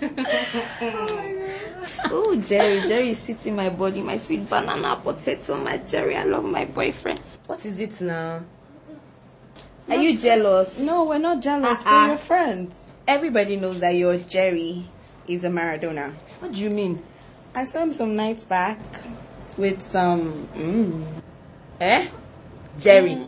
Oh, Jerry is sweet in my body, my sweet banana, potato, my Jerry. I love my boyfriend. What is it now? Are you jealous? No, we're not jealous. We're your friends. Everybody knows that your Jerry is a Maradona. What do you mean? I saw him some nights back with some Jerry.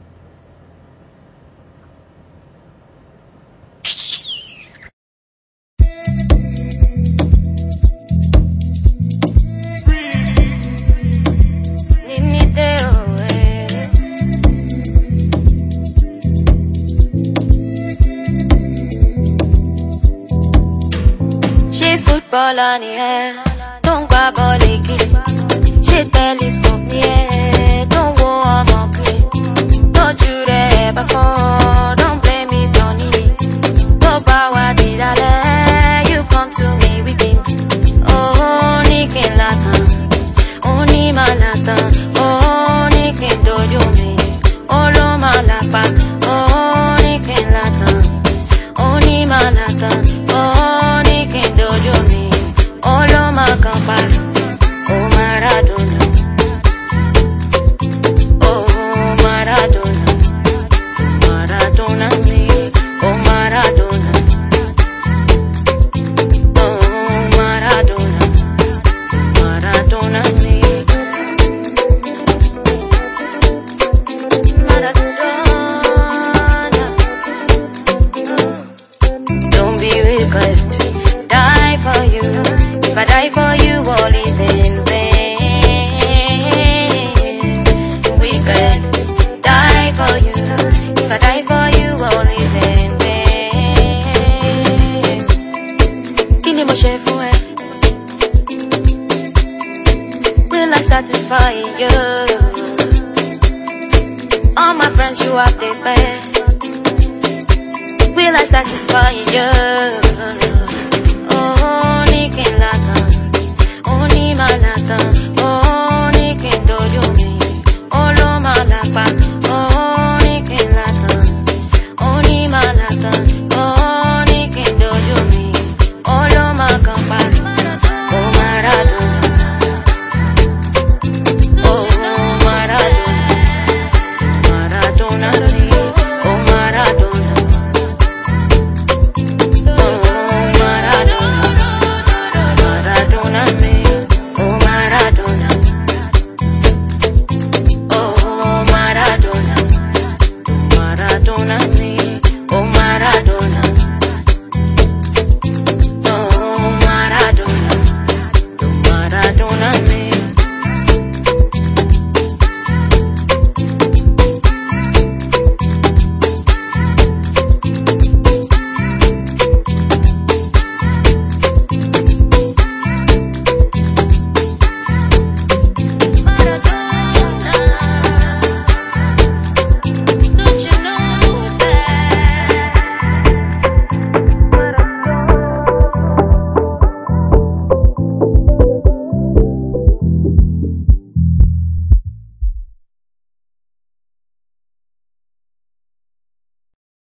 Ball on the air, don't grab all the kid. She telescope the air, don't go on my clip. Don't you there before, don't blame it on it. Go power did I let you come to me with me. Oh, Nikin Latan, oh, Nima Latan, oh, Nikin Dojo me, oh, Loma Lapa, oh, Nikin Latan, oh, Nima Latan, oh, Nikin Dojo me. Olo Macapa, oh Maradona, oh Maradona, Maradona me, oh Maradona, oh Maradona, Maradona me, Maradona. Don't be wicked, die for you. If I die for you, all is in vain. Wicked, die for you. If I die for you, all is in vain. Kini mo ṣe fún ẹ? Will I satisfy you? All my friends, you have the best. Will I satisfy you?